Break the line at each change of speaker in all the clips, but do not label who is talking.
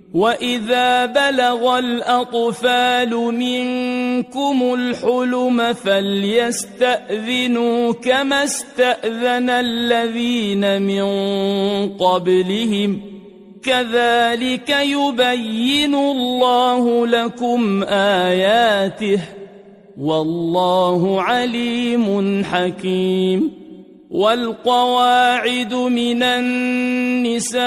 وإذا بلغ الأطفال منكم الحلم فليستأذنوا كما استأذن الذين من قبلهم كذلك يبين الله لكم آياته والله عليم حكيم. والقواعد من النساء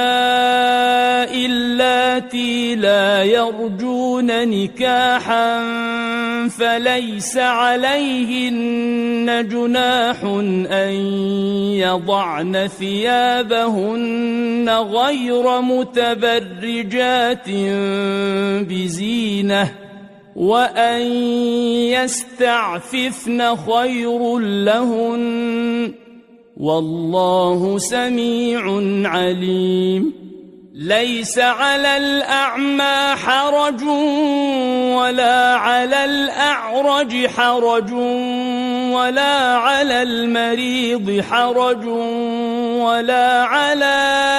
اللاتي لا يرجون نكاحا فليس عليهن جناح أن يضعن ثيابهن غير متبرجات بزينة وأن يستعففن خير لهن والله سميع عليم. ليس على الأعمى حرج ولا على الأعرج حرج ولا على المريض حرج ولا على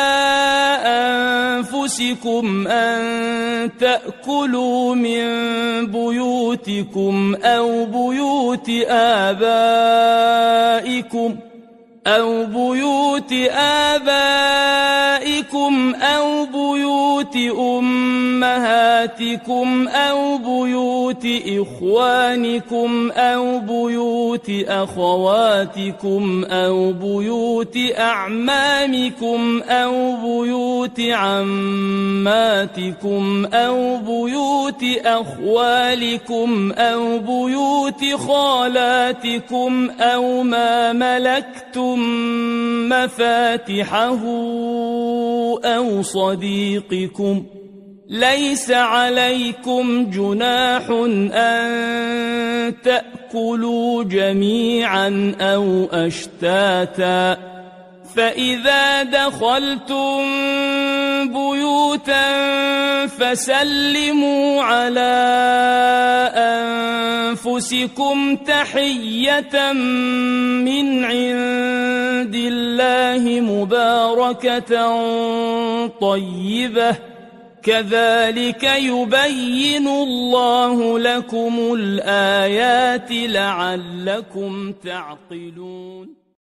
أنفسكم أن تأكلوا من بيوتكم أو بيوت آبائكم أو بيوت أمهاتكم أو بيوت إخوانكم أو بيوت أخواتكم أو بيوت أعمامكم أو بيوت عماتكم أو بيوت أخوالكم أو بيوت خالاتكم أو ما ملكتم مفاتحه أو صديقكم. ليس عليكم جناح أن تأكلوا جميعا أو أشتاتا فإذا دخلتم بيوتا فسلموا على أنفسكم تحية من عند الله مباركة طيبة كذلك يبين الله لكم الآيات لعلكم تعقلون.